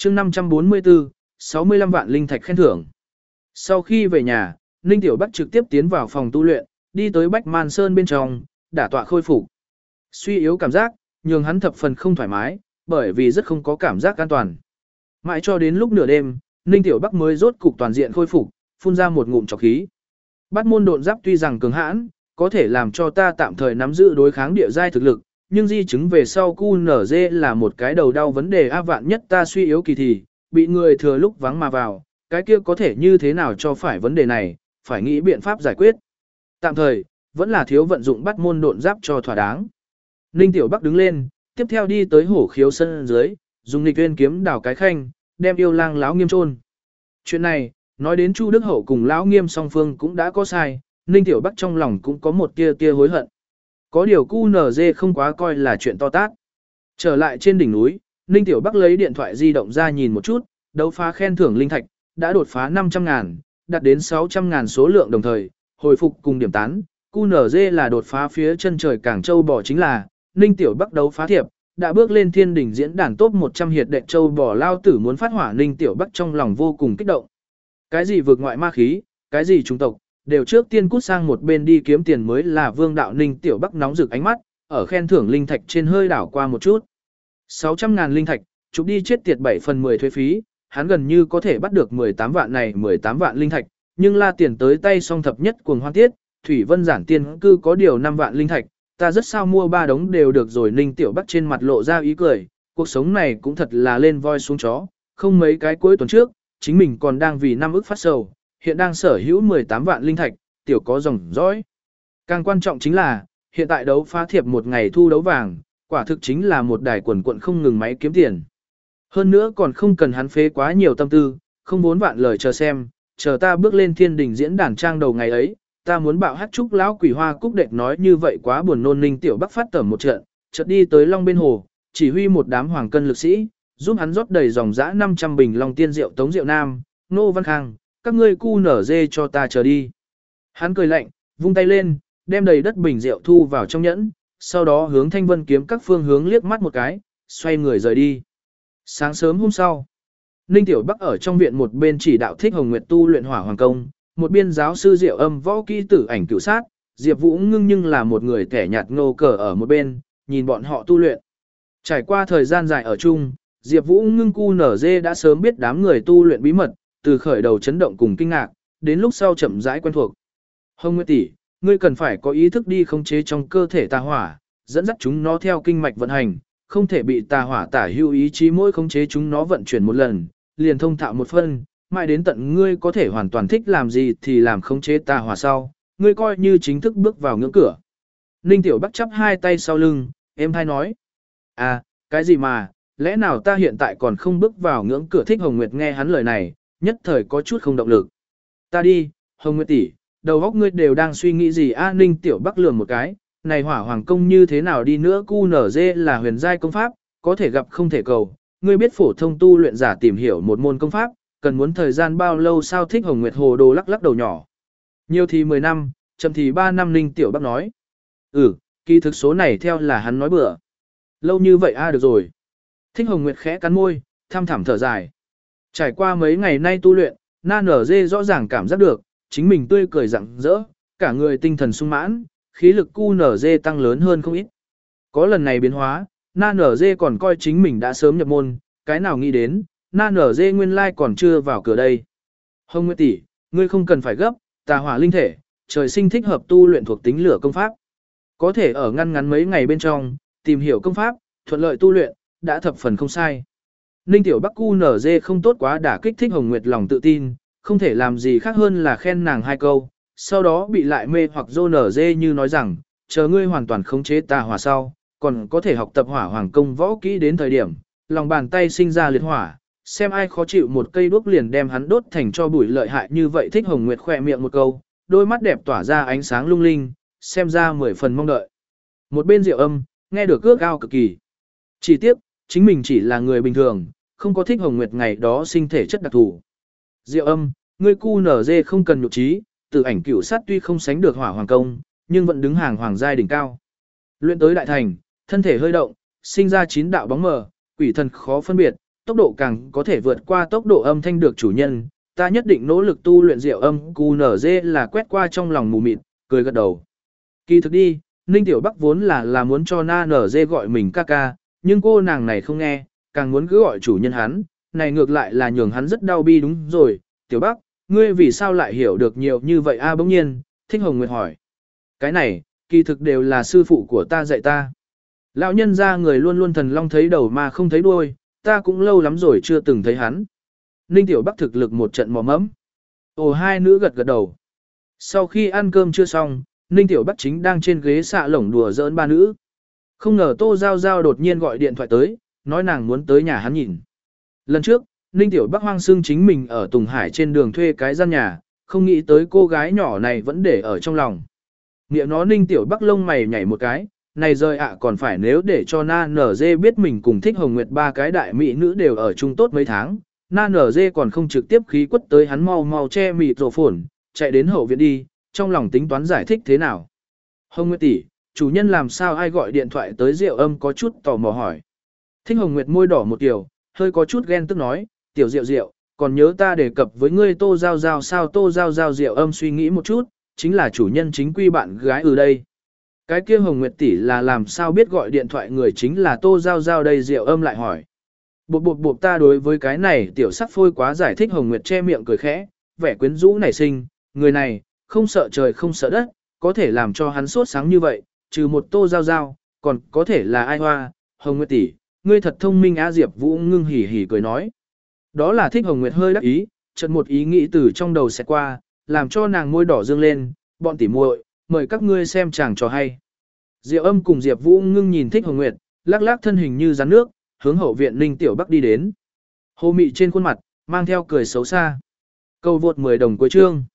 chương 544, 65 vạn linh thạch khen thưởng. Sau khi về nhà, Ninh Tiểu Bắc trực tiếp tiến vào phòng tu luyện, đi tới Bách Man Sơn bên trong, đả tọa khôi phục. Suy yếu cảm giác, nhường hắn thập phần không thoải mái, bởi vì rất không có cảm giác an toàn. Mãi cho đến lúc nửa đêm, Ninh Tiểu Bắc mới rốt cục toàn diện khôi phục, phun ra một ngụm trọc khí. Bát môn độn giáp tuy rằng cường hãn, có thể làm cho ta tạm thời nắm giữ đối kháng địa giai thực lực, nhưng di chứng về sau QNZ là một cái đầu đau vấn đề vạn nhất ta suy yếu kỳ thì, bị người thừa lúc vắng mà vào, cái kia có thể như thế nào cho phải vấn đề này, phải nghĩ biện pháp giải quyết. Tạm thời, vẫn là thiếu vận dụng bát môn độn giáp cho thỏa đáng. Ninh Tiểu Bắc đứng lên, tiếp theo đi tới hổ khiếu sân dưới, dùng nghịch uyên kiếm đào cái khanh, đem yêu lang lão nghiêm chôn. Chuyện này, nói đến Chu Đức Hậu cùng lão nghiêm song phương cũng đã có sai, Ninh Tiểu Bắc trong lòng cũng có một tia hối hận. Có điều QNZ không quá coi là chuyện to tát. Trở lại trên đỉnh núi, Ninh Tiểu Bắc lấy điện thoại di động ra nhìn một chút, đấu phá khen thưởng linh thạch, đã đột phá 500.000, đạt đến 600.000 số lượng đồng thời, hồi phục cùng điểm tán. QNZ là đột phá phía chân trời Cảng Châu bò chính là, Ninh Tiểu Bắc đấu phá thiệp, đã bước lên thiên đỉnh diễn đàn top 100 hiệt đệ châu bò lao tử muốn phát hỏa. Ninh Tiểu Bắc trong lòng vô cùng kích động. Cái gì vượt ngoại ma khí, cái gì trung tộc, đều trước tiên cút sang một bên đi kiếm tiền mới là vương đạo. Ninh Tiểu Bắc nóng rực ánh mắt, ở khen thưởng linh thạch trên hơi đảo qua một chút. 600.000 linh thạch, chụp đi chết tiệt 7 phần 10 thuế phí, hắn gần như có thể bắt được 18 vạn này 18 vạn linh thạch, nhưng la tiền tới tay song thập nhất cuồng hoan tiết, Thủy Vân giản tiên cư có điều 5 vạn linh thạch, ta rất sao mua 3 đống đều được rồi. Ninh Tiểu Bắc trên mặt lộ ra ý cười, cuộc sống này cũng thật là lên voi xuống chó, không mấy cái cuối tuần trước, chính mình còn đang vì 5 ức phát sầu, hiện đang sở hữu 18 vạn linh thạch, tiểu có dòng dõi. Càng quan trọng chính là, hiện tại đấu phá thiệp một ngày thu đấu vàng, quả thực chính là một đài quần quận không ngừng máy kiếm tiền. Hơn nữa còn không cần hắn phế quá nhiều tâm tư, không muốn vạn lời chờ xem, chờ ta bước lên thiên đỉnh diễn đàn trang đầu ngày ấy, ta muốn bạo hát chúc lão quỷ hoa cúc đệt nói như vậy quá buồn nôn. Ninh Tiểu Bắc phát tẩm một trận, chợt đi tới Long bên hồ, chỉ huy một đám hoàng cân lực sĩ, giúp hắn rót đầy dòng dã 500 bình Long tiên rượu Tống Diệu Nam, Nô Văn Khang, các ngươi cu nở dê cho ta chờ đi. Hắn cười lạnh, vung tay lên, đem đầy đất bình rượu thu vào trong nhẫn, sau đó hướng Thanh Vân kiếm các phương hướng liếc mắt một cái, xoay người rời đi. Sáng sớm hôm sau, Ninh Tiểu Bắc ở trong viện một bên chỉ đạo Thích Hồng Nguyệt tu luyện hỏa hoàng công, một biên giáo sư Diệu Âm võ kỹ tử ảnh cửu sát, Diệp Vũ Ngưng nhưng là một người kẻ nhạt ngô cờ ở một bên, nhìn bọn họ tu luyện. Trải qua thời gian dài ở chung, Diệp Vũ Ngưng QNZ đã sớm biết đám người tu luyện bí mật, từ khởi đầu chấn động cùng kinh ngạc, đến lúc sau chậm rãi quen thuộc. Hồng Nguyệt tỷ, ngươi cần phải có ý thức đi khống chế trong cơ thể tà hỏa, dẫn dắt chúng nó theo kinh mạch vận hành, không thể bị tà hỏa tả hữu ý chí mỗi khống chế chúng nó vận chuyển một lần, liền thông thạo một phân, mãi đến tận ngươi có thể hoàn toàn thích làm gì thì làm khống chế tà hỏa sau, ngươi coi như chính thức bước vào ngưỡng cửa. Ninh Tiểu Bắc chắp hai tay sau lưng, êm thay nói. À, cái gì mà, lẽ nào ta hiện tại còn không bước vào ngưỡng cửa? Thích Hồng Nguyệt nghe hắn lời này, nhất thời có chút không động lực. Ta đi, Hồng Nguyệt tỷ, đầu óc ngươi đều đang suy nghĩ gì? Ninh Tiểu Bắc lườm một cái, này hỏa hoàng công như thế nào đi nữa, QNZ là huyền giai công pháp, có thể gặp không thể cầu, ngươi biết phổ thông tu luyện giả tìm hiểu một môn công pháp, cần muốn thời gian bao lâu sao? Thích Hồng Nguyệt hồ đồ lắc lắc đầu nhỏ. Nhiều thì 10 năm, chậm thì 3 năm. Ninh Tiểu Bắc nói. Kỳ thực số này theo là hắn nói bừa. Lâu như vậy được rồi. Thích Hồng Nguyệt khẽ cắn môi, thăm thẳm thở dài. Trải qua mấy ngày nay tu luyện, Na Nở Dê rõ ràng cảm giác được, chính mình tươi cười rạng rỡ, cả người tinh thần sung mãn, khí lực QNZ tăng lớn hơn không ít. Có lần này biến hóa, Na Nở Dê còn coi chính mình đã sớm nhập môn, cái nào nghĩ đến, Na Nở Dê nguyên lai còn chưa vào cửa đây. Hồng Nguyệt tỷ, ngươi không cần phải gấp, tà hỏa linh thể, trời sinh thích hợp tu luyện thuộc tính lửa công pháp. Có thể ở ngăn ngắn mấy ngày bên trong, tìm hiểu công pháp, thuận lợi tu luyện, đã thập phần không sai. Ninh Tiểu Bắc QNZ không tốt quá đả kích Thích Hồng Nguyệt lòng tự tin, không thể làm gì khác hơn là khen nàng hai câu, sau đó bị lại mê hoặc QNZ như nói rằng, chờ ngươi hoàn toàn khống chế tà hỏa sau, còn có thể học tập hỏa hoàng công võ kỹ đến thời điểm, lòng bàn tay sinh ra liệt hỏa, xem ai khó chịu một cây đuốc liền đem hắn đốt thành cho bụi lợi hại như vậy. Thích Hồng Nguyệt khỏe miệng một câu, đôi mắt đẹp tỏa ra ánh sáng lung linh, xem ra 10 phần mong đợi. Một bên Diệu Âm, nghe được ước ao cực kỳ. Chỉ tiếc, chính mình chỉ là người bình thường, không có Thích Hồng Nguyệt ngày đó sinh thể chất đặc thù. Diệu Âm, ngươi QNZ không cần nhục trí, tử ảnh cửu sát tuy không sánh được hỏa hoàng công, nhưng vẫn đứng hàng hoàng giai đỉnh cao. Luyện tới đại thành, thân thể hơi động, sinh ra 9 đạo bóng mờ, quỷ thần khó phân biệt, tốc độ càng có thể vượt qua tốc độ âm thanh được chủ nhân, ta nhất định nỗ lực tu luyện diệu âm QNZ là quét qua trong lòng mù mịt, cười gật đầu. Kỳ thực đi, Ninh Tiểu Bắc vốn là muốn cho Na NG gọi mình ca ca, nhưng cô nàng này không nghe, càng muốn cứ gọi chủ nhân hắn, này ngược lại là nhường hắn rất đau bi đúng rồi. Tiểu Bắc, ngươi vì sao lại hiểu được nhiều như vậy a? Bỗng nhiên, Thích Hồng Nguyệt hỏi. Cái này, kỳ thực đều là sư phụ của ta dạy ta. Lão nhân ra người luôn luôn thần long thấy đầu mà không thấy đuôi, ta cũng lâu lắm rồi chưa từng thấy hắn. Ninh Tiểu Bắc thực lực một trận mò mẫm. Ồ, hai nữ gật gật đầu. Sau khi ăn cơm chưa xong, Ninh Tiểu Bắc chính đang trên ghế xạ lổng đùa giỡn ba nữ. Không ngờ Tô Giao Giao đột nhiên gọi điện thoại tới, nói nàng muốn tới nhà hắn nhìn. Lần trước, Ninh Tiểu Bắc hoang xưng chính mình ở Tùng Hải trên đường thuê cái gian nhà, không nghĩ tới cô gái nhỏ này vẫn để ở trong lòng. Nghĩa nó Ninh Tiểu Bắc lông mày nhảy một cái, này rời ạ còn phải nếu để cho Na NG biết mình cùng Thích Hồng Nguyệt ba cái đại mỹ nữ đều ở chung tốt mấy tháng, Na NG còn không trực tiếp khí quất tới hắn mau mau che mịt rổ phồn, chạy đến hậu viện đi, trong lòng tính toán giải thích thế nào. Hồng Nguyệt tỷ, chủ nhân làm sao ai gọi điện thoại tới Diệu Âm có chút tò mò hỏi. Thích Hồng Nguyệt môi đỏ một tiểu, hơi có chút ghen tức nói, tiểu Diệu Diệu, còn nhớ ta đề cập với ngươi Tô Giao Giao sao? Tô Giao Giao Diệu Âm suy nghĩ một chút, chính là chủ nhân chính quy bạn gái ở đây. Cái kia Hồng Nguyệt tỷ là làm sao biết gọi điện thoại người chính là Tô Giao Giao đây? Diệu Âm lại hỏi. Bộp ta đối với cái này tiểu sắc phôi quá giải thích. Hồng Nguyệt che miệng cười khẽ, vẻ quyến rũ nảy sinh, người này, không sợ trời không sợ đất, có thể làm cho hắn sốt sáng như vậy, trừ một Tô Giao Giao, còn có thể là ai hoa? Hồng Nguyệt tỷ, ngươi thật thông minh á. Diệp Vũ ngưng hỉ hỉ cười nói. Đó là thích. Hồng Nguyệt hơi đắc ý, chợt một ý nghĩ từ trong đầu sẽ qua, làm cho nàng môi đỏ dương lên, bọn tỉ muội, mời các ngươi xem chàng trò hay. Diệu Âm cùng Diệp Vũ ngưng nhìn Thích Hồng Nguyệt, lắc lắc thân hình như rắn nước, hướng hậu viện Ninh Tiểu Bắc đi đến. Hồ mị trên khuôn mặt, mang theo cười xấu xa. Câu vượt 10 đồng cuối chương.